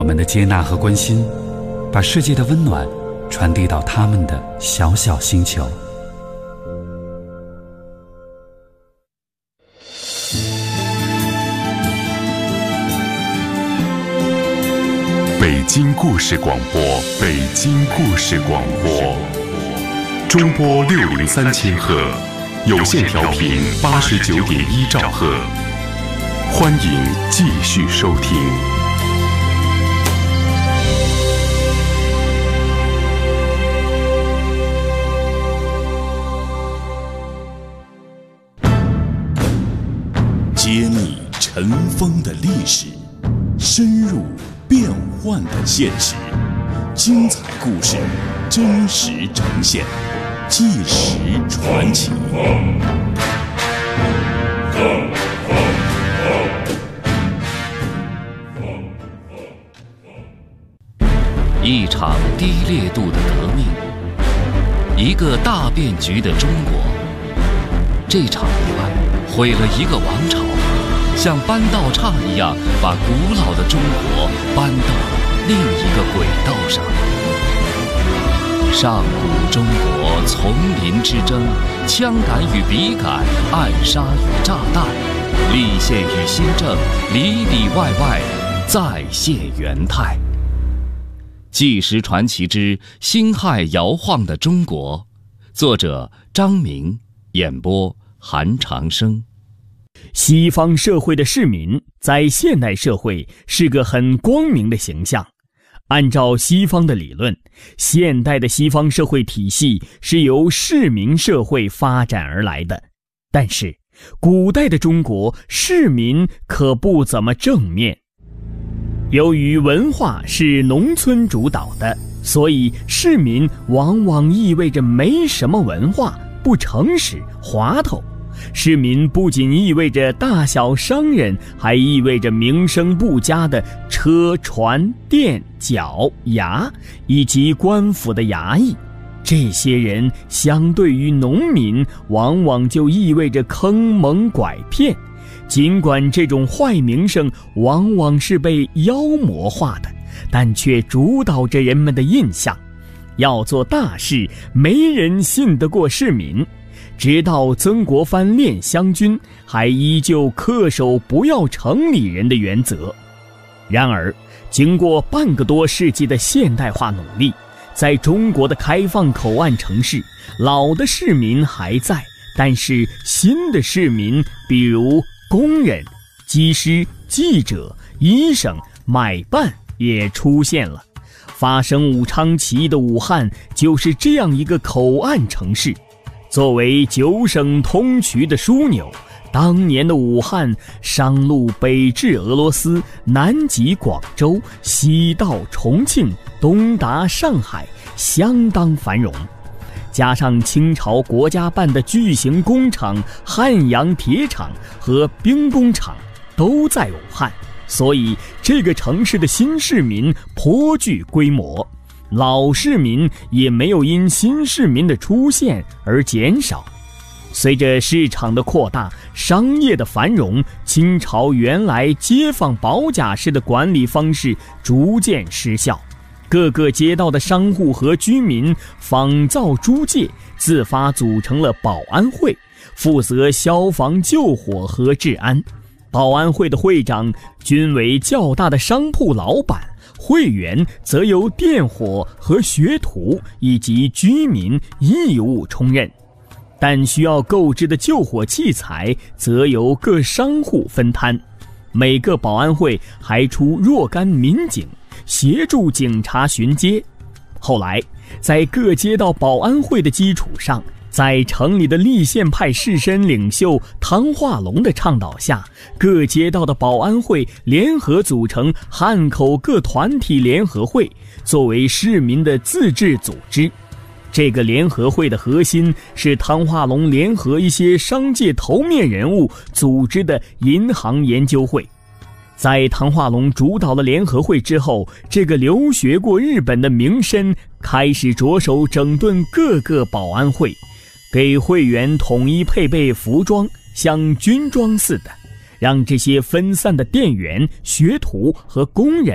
我们的接纳和关心，把世界的温暖传递到他们的小小星球。 北京故事广播，北京故事广播，中波603千赫，有线调频89.1兆赫，欢迎继续收听。 揭秘尘封的历史，深入变幻的现实，精彩故事真实呈现，纪实传奇。 一场低烈度的革命，一个大变局的中国。这场意外毁了一个王朝，像搬道岔一样把古老的中国搬到了另一个轨道上。上古中国丛林之争，枪杆与笔杆，暗杀与炸弹，立宪与新政，里里外外再现元态。纪实传奇之辛亥摇晃的中国，作者张明，演播韩长生。 西方社会的市民在现代社会是个很光明的形象。按照西方的理论，现代的西方社会体系是由市民社会发展而来的。但是，古代的中国市民可不怎么正面。由于文化是农村主导的，所以市民往往意味着没什么文化，不诚实，滑头。市民不仅意味着大小商人，还意味着名声不佳的车船店脚衙以及官府的衙役。这些人相对于农民，往往就意味着坑蒙拐骗。尽管这种坏名声往往是被妖魔化的，但却主导着人们的印象。要做大事，没人信得过市民。直到曾国藩练湘军，还依旧恪守不要城里人的原则。然而，经过半个多世纪的现代化努力，在中国的开放口岸城市，老的市民还在，但是新的市民，比如工人、技师、记者、医生、买办也出现了。发生武昌起义的武汉就是这样一个口岸城市。作为9省通衢的枢纽，当年的武汉商路北至俄罗斯，南及广州，西到重庆，东达上海，相当繁荣。加上清朝国家办的巨型工厂汉阳铁厂和兵工厂都在武汉，所以这个城市的新市民颇具规模。老市民也没有因新市民的出现而减少。随着市场的扩大，商业的繁荣，清朝原来街坊保甲式的管理方式逐渐失效。各个街道的商户和居民仿造租界，自发组成了保安会，负责消防救火和治安。保安会的会长均为较大的商铺老板，会员则由电火和学徒以及居民义务充任，但需要购置的救火器材则由各商户分摊。每个保安会还出若干民警，协助警察巡街。后来，在各街道保安会的基础上，在城里的立宪派士绅领袖汤化龙的倡导下，各街道的保安会联合组成汉口各团体联合会，作为市民的自治组织。这个联合会的核心是汤化龙联合一些商界头面人物组织的银行研究会。在汤化龙主导了联合会之后，这个留学过日本的名绅开始着手整顿各个保安会，给会员统一配备服装，像军装似的，让这些分散的店员、学徒和工人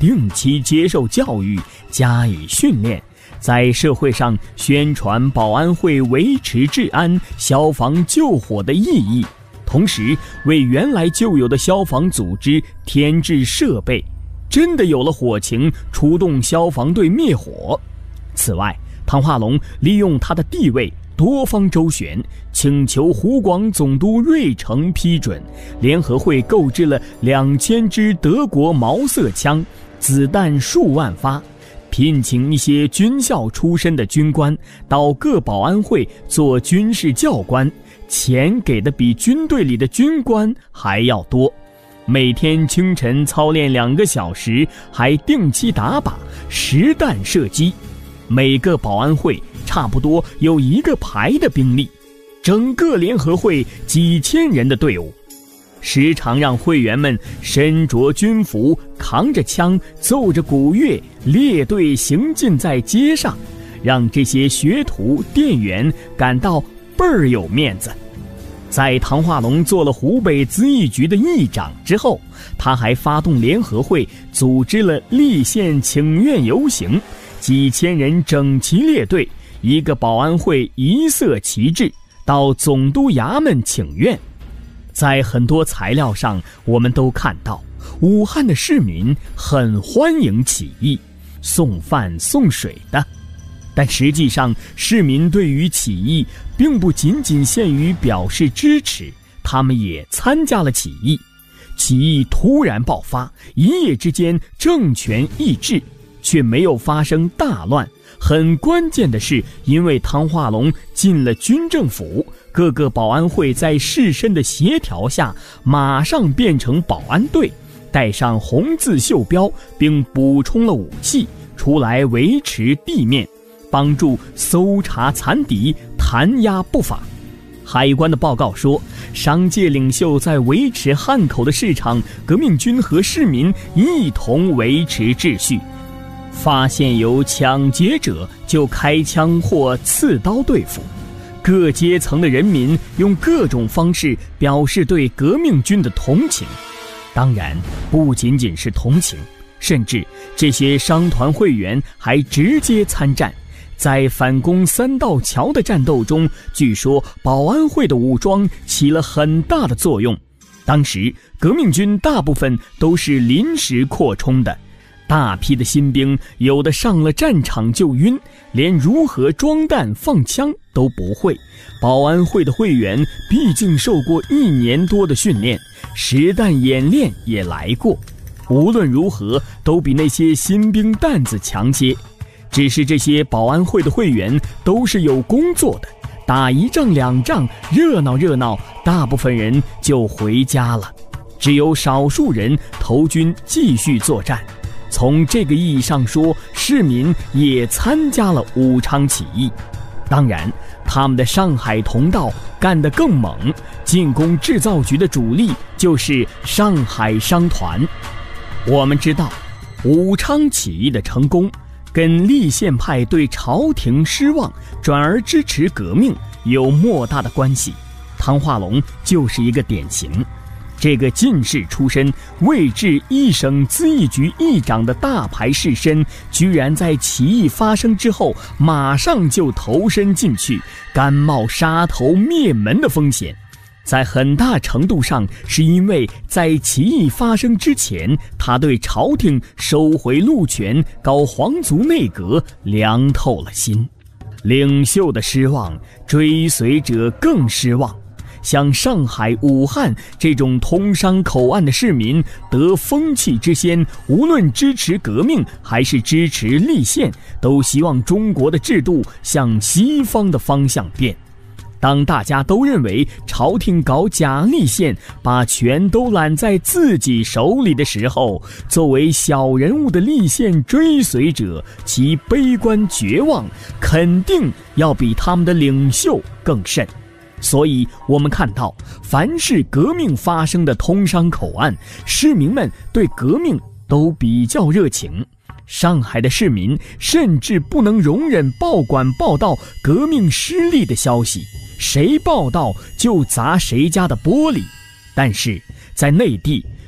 定期接受教育，加以训练，在社会上宣传保安会维持治安、消防救火的意义，同时为原来就有的消防组织添置设备，真的有了火情，出动消防队灭火。此外，唐化龙利用他的地位，多方周旋，请求湖广总督瑞成批准，联合会购置了2000支德国毛瑟枪，子弹数万发，聘请一些军校出身的军官到各保安会做军事教官，钱给的比军队里的军官还要多。每天清晨操练2个小时，还定期打靶、实弹射击。每个保安会差不多有1个排的兵力，整个联合会几千人的队伍，时常让会员们身着军服，扛着枪，奏着鼓乐，列队行进在街上，让这些学徒店员感到倍儿有面子。在唐化龙做了湖北咨议局的议长之后，他还发动联合会组织了立县请愿游行，几千人整齐列队，1个保安会1色旗帜，到总督衙门请愿。在很多材料上我们都看到，武汉的市民很欢迎起义，送饭送水的。但实际上，市民对于起义并不仅仅限于表示支持，他们也参加了起义。起义突然爆发，一夜之间政权易帜，却没有发生大乱。很关键的是，因为唐化龙进了军政府，各个保安会在士绅的协调下，马上变成保安队，带上红字袖标，并补充了武器，出来维持地面，帮助搜查残敌，弹压不法。海关的报告说，商界领袖在维持汉口的市场，革命军和市民一同维持秩序。发现有抢劫者就开枪或刺刀对付。各阶层的人民用各种方式表示对革命军的同情，当然不仅仅是同情，甚至这些商团会员还直接参战。在反攻3道桥的战斗中，据说保安会的武装起了很大的作用。当时革命军大部分都是临时扩充的，大批的新兵有的上了战场就晕，连如何装弹放枪都不会。保安会的会员毕竟受过1年多的训练，实弹演练也来过，无论如何都比那些新兵担子强些。只是这些保安会的会员都是有工作的，打1仗2仗热闹热闹，大部分人就回家了，只有少数人投军继续作战。从这个意义上说，市民也参加了武昌起义。当然，他们的上海同道干得更猛，进攻制造局的主力就是上海商团。我们知道，武昌起义的成功跟立宪派对朝廷失望，转而支持革命有莫大的关系。唐化龙就是一个典型。这个进士出身、位至一省咨议局议长的大牌士绅，居然在起义发生之后马上就投身进去，甘冒杀头灭门的风险。在很大程度上是因为在起义发生之前，他对朝廷收回路权、搞皇族内阁凉透了心。领袖的失望，追随者更失望。像上海、武汉这种通商口岸的市民得风气之先，无论支持革命还是支持立宪，都希望中国的制度向西方的方向变。当大家都认为朝廷搞假立宪，把权都揽在自己手里的时候，作为小人物的立宪追随者，其悲观绝望肯定要比他们的领袖更甚。所以我们看到，凡是革命发生的通商口岸，市民们对革命都比较热情。上海的市民甚至不能容忍报馆报道革命失利的消息，谁报道就砸谁家的玻璃。但是在内地，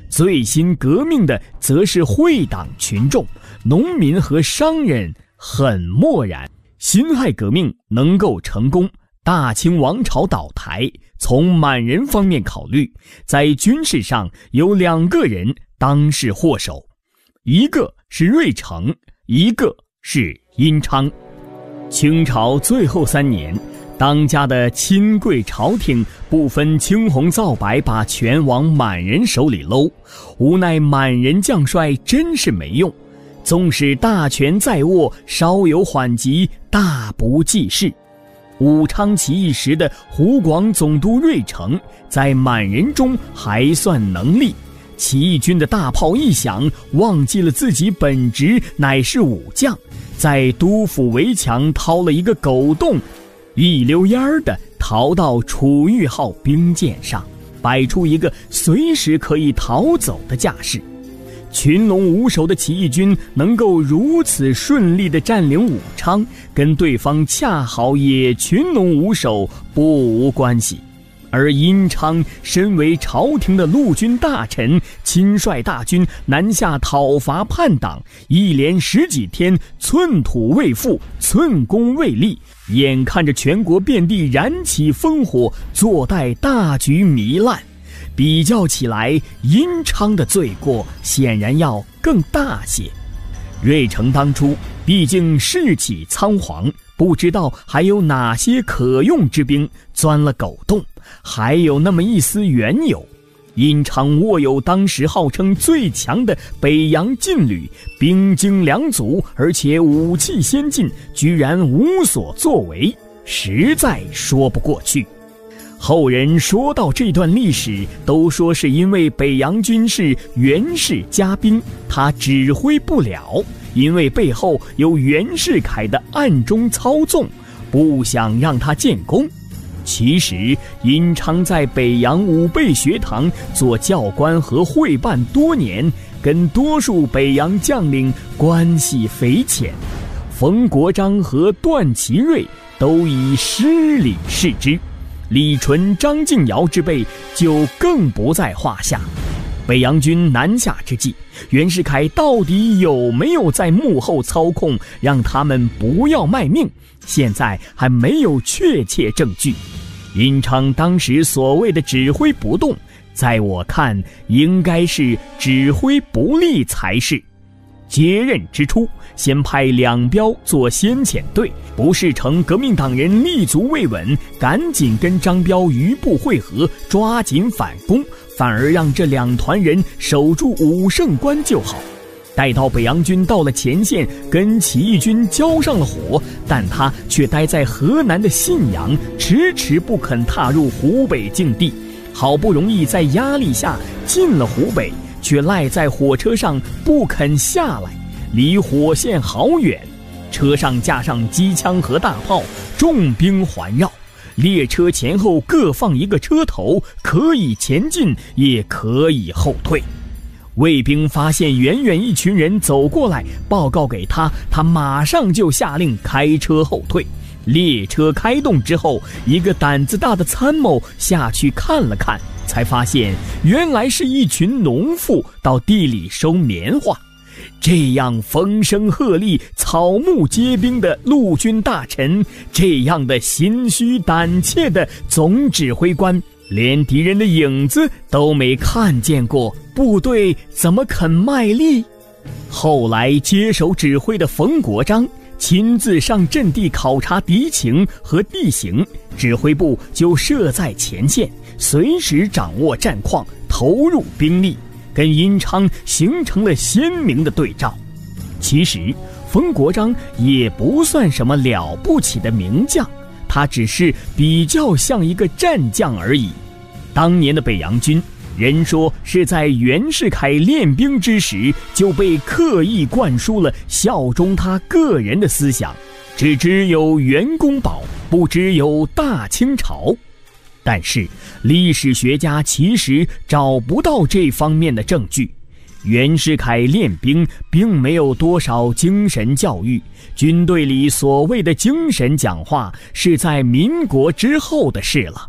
最新革命的则是会党群众，农民和商人很漠然。辛亥革命能够成功，大清王朝倒台，从满人方面考虑，在军事上有2个人当是祸首，一个是瑞成，一个是殷昌。清朝最后3年，当家的亲贵朝廷不分青红皂白，把权往满人手里搂，无奈满人将帅真是没用，纵使大权在握，稍有缓急，大不济事。武昌起义时的湖广总督瑞成在满人中还算能力，起义军的大炮一响，忘记了自己本职乃是武将，在都府围墙掏了一个狗洞，一溜烟儿的逃到楚玉号兵舰上，摆出一个随时可以逃走的架势。群龙无首的起义军能够如此顺利地占领武昌，跟对方恰好也群龙无首，不无关系。而殷昌身为朝廷的陆军大臣，亲率大军南下讨伐叛党，一连10几天，寸土未覆，寸功未立，眼看着全国遍地燃起烽火，坐待大局糜烂。比较起来，殷昌的罪过显然要更大些。瑞成当初毕竟士气仓皇，不知道还有哪些可用之兵，钻了狗洞，还有那么一丝缘由。殷昌握有当时号称最强的北洋劲旅，兵精粮足，而且武器先进，居然无所作为，实在说不过去。后人说到这段历史，都说是因为北洋军是袁氏家兵，他指挥不了，因为背后有袁世凯的暗中操纵，不想让他建功。其实殷昌在北洋武备学堂做教官和会办多年，跟多数北洋将领关系匪浅，冯国璋和段祺瑞都以失礼视之，李纯、张敬尧之辈就更不在话下。北洋军南下之际，袁世凯到底有没有在幕后操控，让他们不要卖命，现在还没有确切证据。殷昌当时所谓的指挥不动，在我看应该是指挥不力才是。接任之初，先派两彪做先遣队，不是成革命党人立足未稳，赶紧跟张彪余部会合，抓紧反攻，反而让这两团人守住武胜关就好。待到北洋军到了前线，跟起义军交上了火，但他却待在河南的信阳，迟迟不肯踏入湖北境地。好不容易在压力下进了湖北，却赖在火车上不肯下来，离火线好远。车上架上机枪和大炮，重兵环绕，列车前后各放一个车头，可以前进，也可以后退。卫兵发现远远一群人走过来，报告给他，他马上就下令开车后退。列车开动之后，一个胆子大的参谋下去看了看，才发现原来是一群农妇到地里收棉花。这样风声鹤唳、草木皆兵的陆军大臣，这样的心虚胆怯的总指挥官，连敌人的影子都没看见过，部队怎么肯卖力？后来接手指挥的冯国璋亲自上阵地考察敌情和地形，指挥部就设在前线，随时掌握战况，投入兵力，跟殷昌形成了鲜明的对照。其实冯国璋也不算什么了不起的名将，他只是比较像一个战将而已。当年的北洋军，人说是在袁世凯练兵之时就被刻意灌输了效忠他个人的思想，只知有袁公保，不知有大清朝。但是历史学家其实找不到这方面的证据。袁世凯练兵并没有多少精神教育，军队里所谓的精神讲话是在民国之后的事了。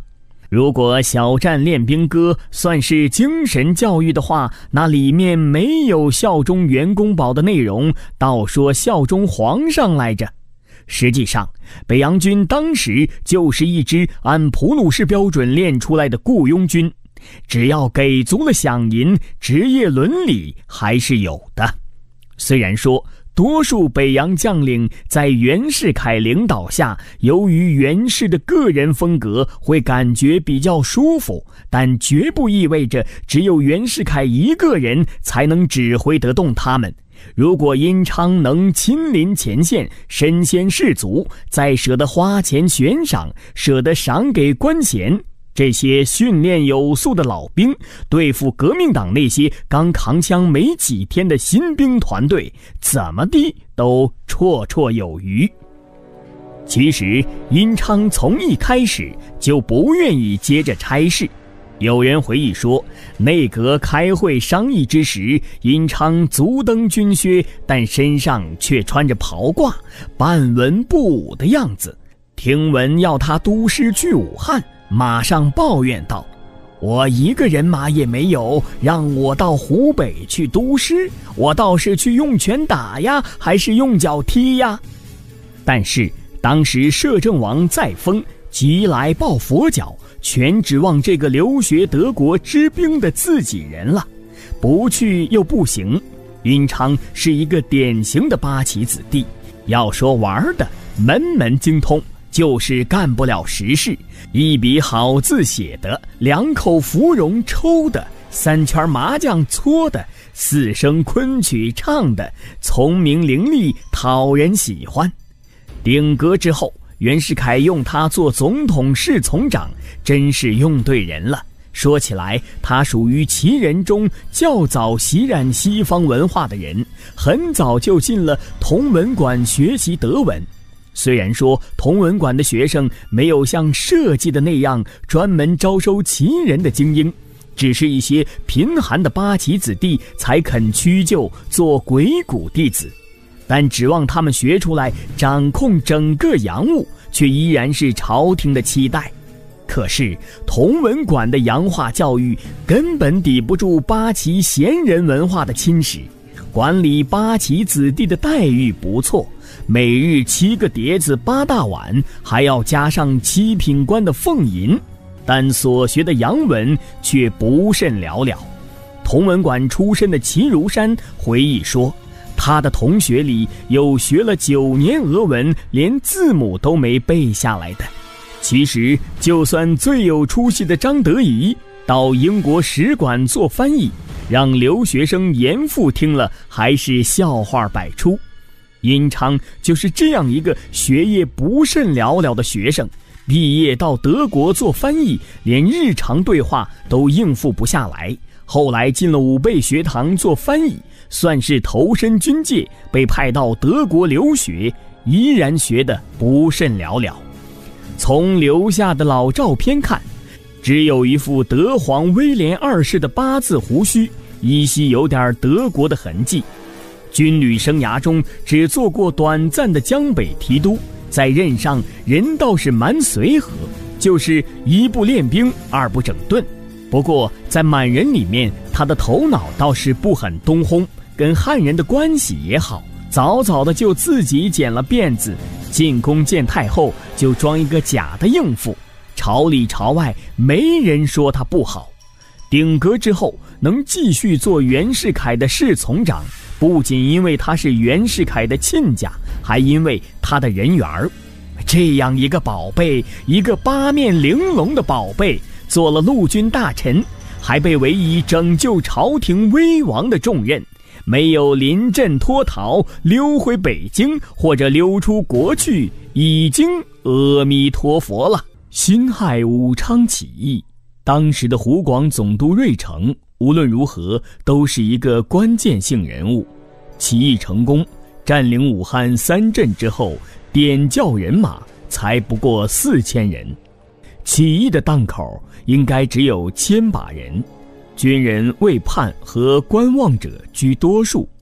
如果小站练兵歌算是精神教育的话，那里面没有效忠袁公宝的内容，倒说效忠皇上来着。实际上，北洋军当时就是一支按普鲁士标准练出来的雇佣军，只要给足了饷银，职业伦理还是有的。虽然说多数北洋将领在袁世凯领导下，由于袁氏的个人风格会感觉比较舒服，但绝不意味着只有袁世凯一个人才能指挥得动他们。如果殷昌能亲临前线，身先士卒，再舍得花钱悬赏，舍得赏给官衔，这些训练有素的老兵对付革命党那些刚扛枪没几天的新兵团队，怎么地都绰绰有余。其实殷昌从一开始就不愿意接着差事。有人回忆说，内阁开会商议之时，殷昌足蹬军靴，但身上却穿着袍褂，半文不武的样子。听闻要他督师去武汉，马上抱怨道：“我一个人马也没有，让我到湖北去督师，我倒是去用拳打呀，还是用脚踢呀？”但是当时摄政王载沣急来抱佛脚，全指望这个留学德国支兵的自己人了，不去又不行。殷昌是一个典型的八旗子弟，要说玩的门门精通，就是干不了实事。一笔好字写的，两口芙蓉抽的，三圈麻将搓的，四声昆曲唱的，聪明伶俐，讨人喜欢。顶阁之后，袁世凯用他做总统侍从长，真是用对人了。说起来，他属于旗人中较早习染西方文化的人，很早就进了同文馆学习德文。虽然说同文馆的学生没有像设计的那样专门招收旗人的精英，只是一些贫寒的八旗子弟才肯屈就做鬼谷弟子，但指望他们学出来掌控整个洋务，却依然是朝廷的期待。可是同文馆的洋化教育根本抵不住八旗闲人文化的侵蚀，管理八旗子弟的待遇不错，每日7个碟子8大碗，还要加上7品官的俸银，但所学的洋文却不甚了了。同文馆出身的齐如山回忆说，他的同学里有学了9年俄文，连字母都没背下来的。其实就算最有出息的张德仪到英国使馆做翻译，让留学生严复听了还是笑话百出。殷昌就是这样一个学业不甚了了的学生，毕业到德国做翻译，连日常对话都应付不下来，后来进了武备学堂做翻译，算是投身军界，被派到德国留学，依然学得不甚了了。从留下的老照片看，只有一副德皇威廉2世的8字胡须，依稀有点德国的痕迹。军旅生涯中只做过短暂的江北提督，在任上人倒是蛮随和，就是1不练兵，2不整顿。不过在满人里面，他的头脑倒是不很东烘，跟汉人的关系也好，早早的就自己剪了辫子，进宫见太后就装一个假的应付，朝里朝外没人说他不好。顶阁之后能继续做袁世凯的侍从长，不仅因为他是袁世凯的亲家，还因为他的人缘儿。这样一个宝贝，一个8面玲珑的宝贝，做了陆军大臣，还被委以拯救朝廷危亡的重任，没有临阵脱逃，溜回北京或者溜出国去，已经阿弥陀佛了。辛亥武昌起义，当时的湖广总督芮成无论如何都是一个关键性人物。起义成功，占领武汉3镇之后，点教人马才不过4000人。起义的档口应该只有1000把人，军人、卫判和观望者居多数。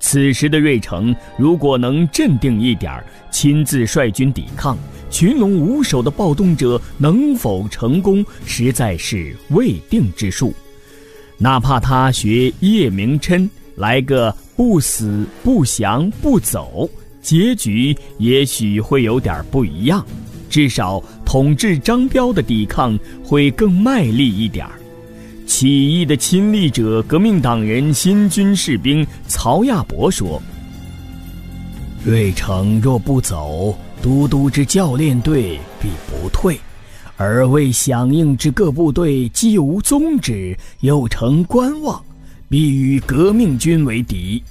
此时的瑞成如果能镇定一点，亲自率军抵抗，群龙无首的暴动者能否成功，实在是未定之数。哪怕他学叶明琛来个不死不降不走，结局也许会有点不一样，至少统治张彪的抵抗会更卖力一点。起义的亲历者革命党人新军士兵曹亚伯说，瑞成若不走，都督之教练队必不退，而为响应之各部队既无宗旨，又成观望，必与革命军为敌。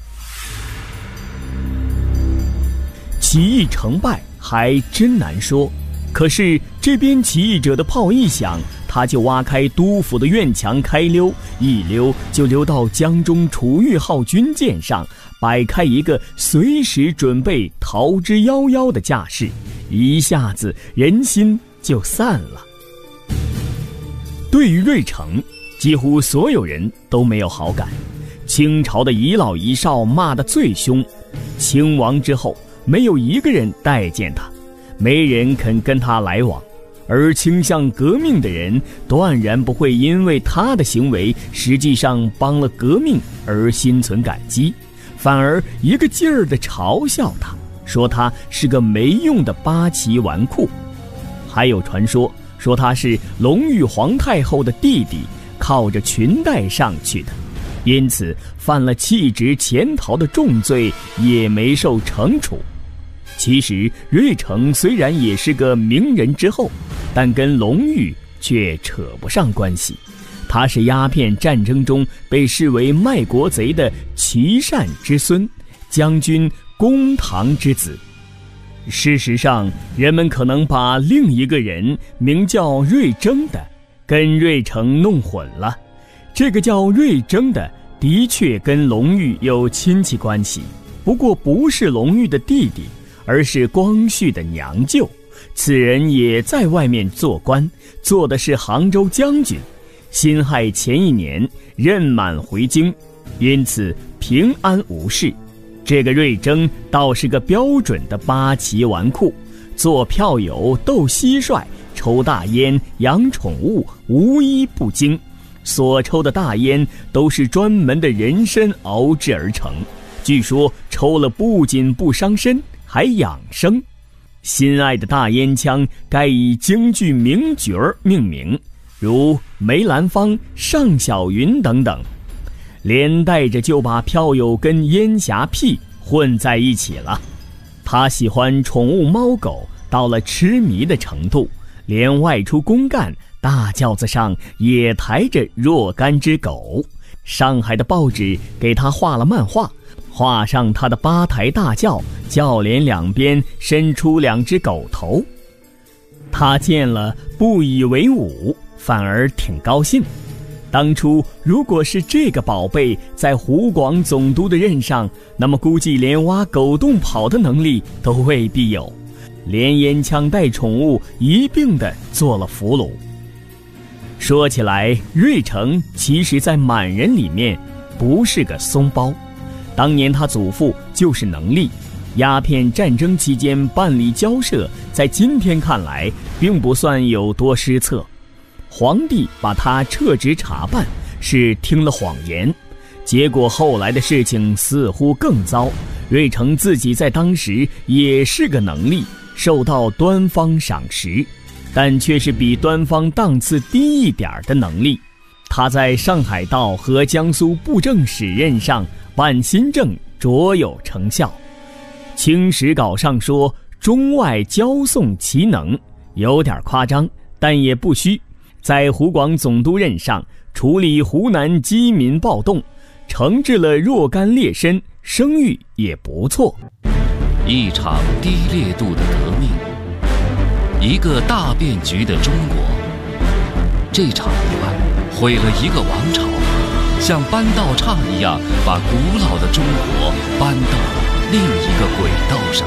起义成败还真难说，可是这边起义者的炮一响，他就挖开督府的院墙开溜，一溜就溜到江中楚玉号军舰上，摆开一个随时准备逃之夭夭的架势，一下子人心就散了。对于瑞成，几乎所有人都没有好感。清朝的遗老遗少骂得最凶，清亡之后没有一个人待见他，没人肯跟他来往，而倾向革命的人断然不会因为他的行为实际上帮了革命而心存感激，反而一个劲儿地嘲笑他，说他是个没用的八旗纨绔。还有传说他是隆裕皇太后的弟弟，靠着裙带上去的，因此犯了弃职潜逃的重罪，也没受惩处。其实瑞成虽然也是个名人之后，但跟隆裕却扯不上关系。他是鸦片战争中被视为卖国贼的琦善之孙，将军公堂之子。事实上，人们可能把另一个人名叫瑞征的跟瑞成弄混了。这个叫瑞征的的确跟隆裕有亲戚关系，不过不是隆裕的弟弟，而是光绪的娘舅。此人也在外面做官，做的是杭州将军。辛亥前一年任满回京，因此平安无事。这个瑞征倒是个标准的八旗纨绔，做票友，斗蟋蟀，抽大烟，养宠物，无一不精。所抽的大烟都是专门的人参熬制而成，据说抽了不仅不伤身，还养生。心爱的大烟枪该以京剧名角命名，如梅兰芳、尚小云等等，连带着就把票友跟烟霞屁混在一起了。他喜欢宠物猫狗到了痴迷的程度，连外出公干大轿子上也抬着若干只狗。上海的报纸给他画了漫画，画上他的八抬大轿，轿帘两边伸出两只狗头。他见了不以为忤，反而挺高兴。当初如果是这个宝贝在湖广总督的任上，那么估计连挖狗洞跑的能力都未必有，连烟枪带宠物一并的做了俘虏。说起来，瑞成其实在满人里面不是个松包。当年他祖父就是能力，鸦片战争期间办理交涉，在今天看来并不算有多失策。皇帝把他撤职查办，是听了谎言，结果后来的事情似乎更糟。瑞成自己在当时也是个能力，受到端方赏识，但却是比端方档次低一点的能力。他在上海道和江苏布政使任上办新政卓有成效。清史稿上说中外交送其能，有点夸张，但也不虚。在湖广总督任上处理湖南饥民暴动，惩治了若干劣绅，声誉也不错。 一场低烈度的革命，一个大变局的中国。这场意外毁了一个王朝，像搬道岔一样把古老的中国搬到了另一个轨道上。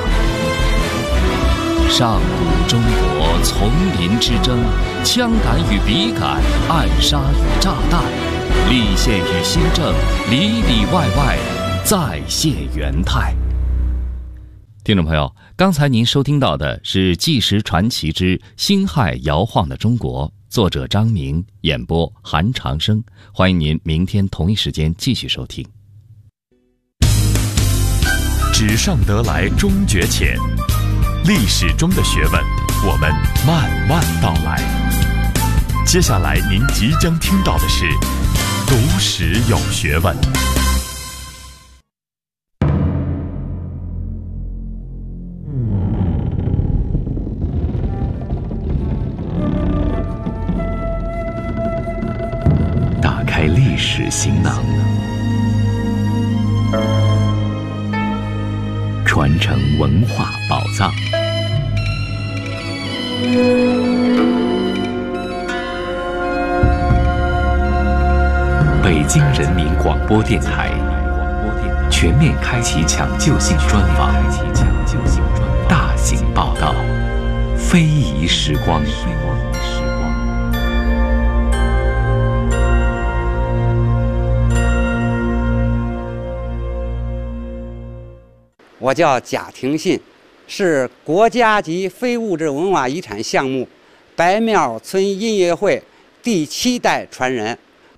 上古中国丛林之争，枪杆与笔杆，暗杀与炸弹，立宪与新政，里里外外再现元泰。听众朋友，刚才您收听到的是《纪实传奇之辛亥摇晃的中国》，作者张明，演播韩长生。欢迎您明天同一时间继续收听。 纸上得来终觉浅，历史中的学问，我们慢慢道来。接下来您即将听到的是读史有学问。 打开历史行囊，传承文化宝藏。北京人民广播电台全面开启抢救性专访，大型报道，非遗时光。 我叫贾廷信，是国家级非物质文化遗产项目白庙村音乐会第7代传人。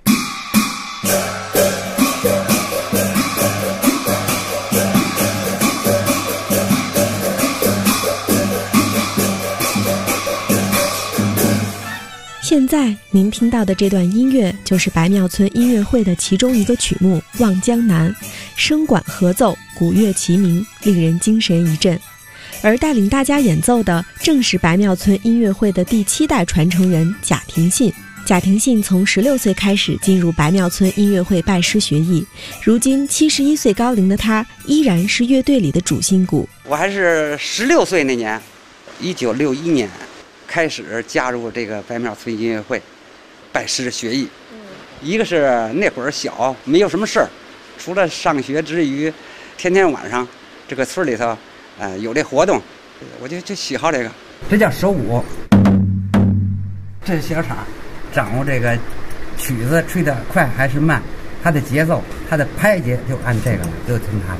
现在您听到的这段音乐就是白庙村音乐会的其中一个曲目《望江南》，声管合奏，鼓乐齐鸣，令人精神一振。而带领大家演奏的正是白庙村音乐会的第7代传承人贾廷信。贾廷信从16岁开始进入白庙村音乐会拜师学艺，如今71岁高龄的他依然是乐队里的主心骨。 我还是16岁那年，1961年开始加入这个白庙村音乐会，拜师学艺。一个是那会儿小，没有什么事儿，除了上学之余，天天晚上这个村里头，有这活动，我就喜好这个。这叫手鼓，这是小场，掌握这个曲子吹得快还是慢，它的节奏，它的拍节就按这个了，就听它的。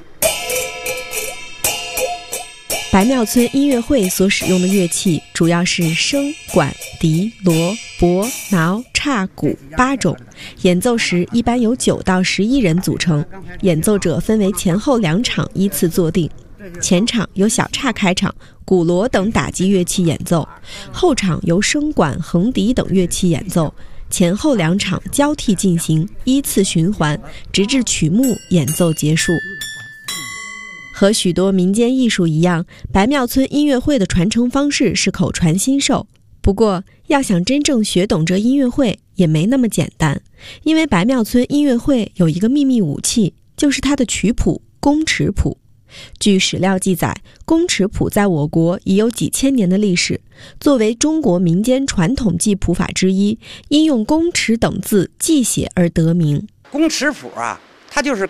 白庙村音乐会所使用的乐器主要是笙、管、笛、锣、钹、挠、叉、鼓8种，演奏时一般由9到11人组成，演奏者分为前后2场依次坐定。前场由小叉开场，鼓锣等打击乐器演奏，后场由笙管、横笛等乐器演奏，前后2场交替进行，依次循环，直至曲目演奏结束。和许多民间艺术一样，白庙村音乐会的传承方式是口传心授。不过，要想真正学懂这音乐会也没那么简单，因为白庙村音乐会有一个秘密武器，就是它的曲谱宫尺谱。据史料记载，宫尺谱在我国已有几千年的历史，作为中国民间传统记谱法之一，因用宫尺等字记写而得名。 宫尺谱啊，它就是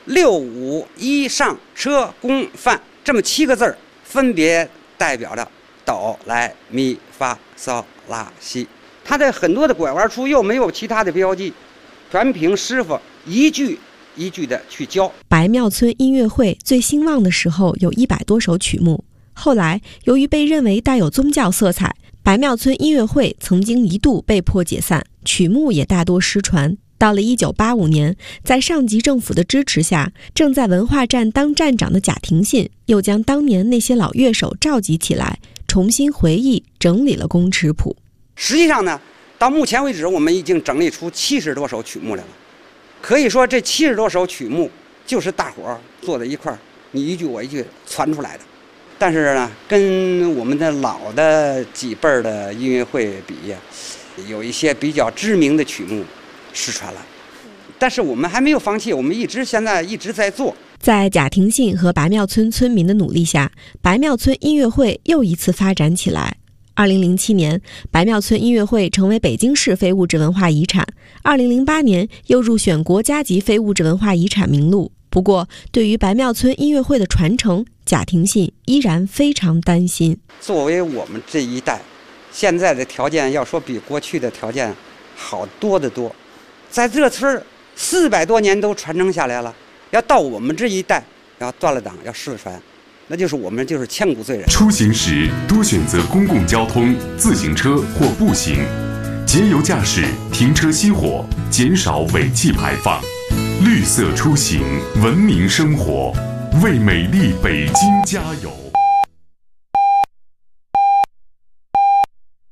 6、5、1上车宫范这么7个字儿，分别代表着哆来咪发嗦拉西。它的很多的拐弯处又没有其他的标记，全凭师傅一句一句的去教。 白庙村音乐会最兴旺的时候有100多首曲目，后来由于被认为带有宗教色彩，白庙村音乐会曾经一度被迫解散，曲目也大多失传。到了1985年，在上级政府的支持下，正在文化站当站长的贾廷信又将当年那些老乐手召集起来，重新回忆整理了宫尺谱。 实际上呢，到目前为止，我们已经整理出70多首曲目来了。可以说，这70多首曲目就是大伙儿坐在一块儿，你一句我一句传出来的。但是呢，跟我们的老的几辈儿的音乐会比呀，有一些比较知名的曲目失传了，但是我们还没有放弃，我们现在一直在做。 在贾廷信和白庙村村民的努力下，白庙村音乐会又一次发展起来。2007年，白庙村音乐会成为北京市非物质文化遗产。2008年又入选国家级非物质文化遗产名录。不过，对于白庙村音乐会的传承，贾廷信依然非常担心。 作为我们这一代，现在的条件要说比过去的条件好多得多。在这村400多年都传承下来了， 要到我们这一代，要断了档，要失了传，那就是我们就是千古罪人。 出行时多选择公共交通、自行车或步行，节油驾驶，停车熄火，减少尾气排放。绿色出行，文明生活，为美丽北京加油！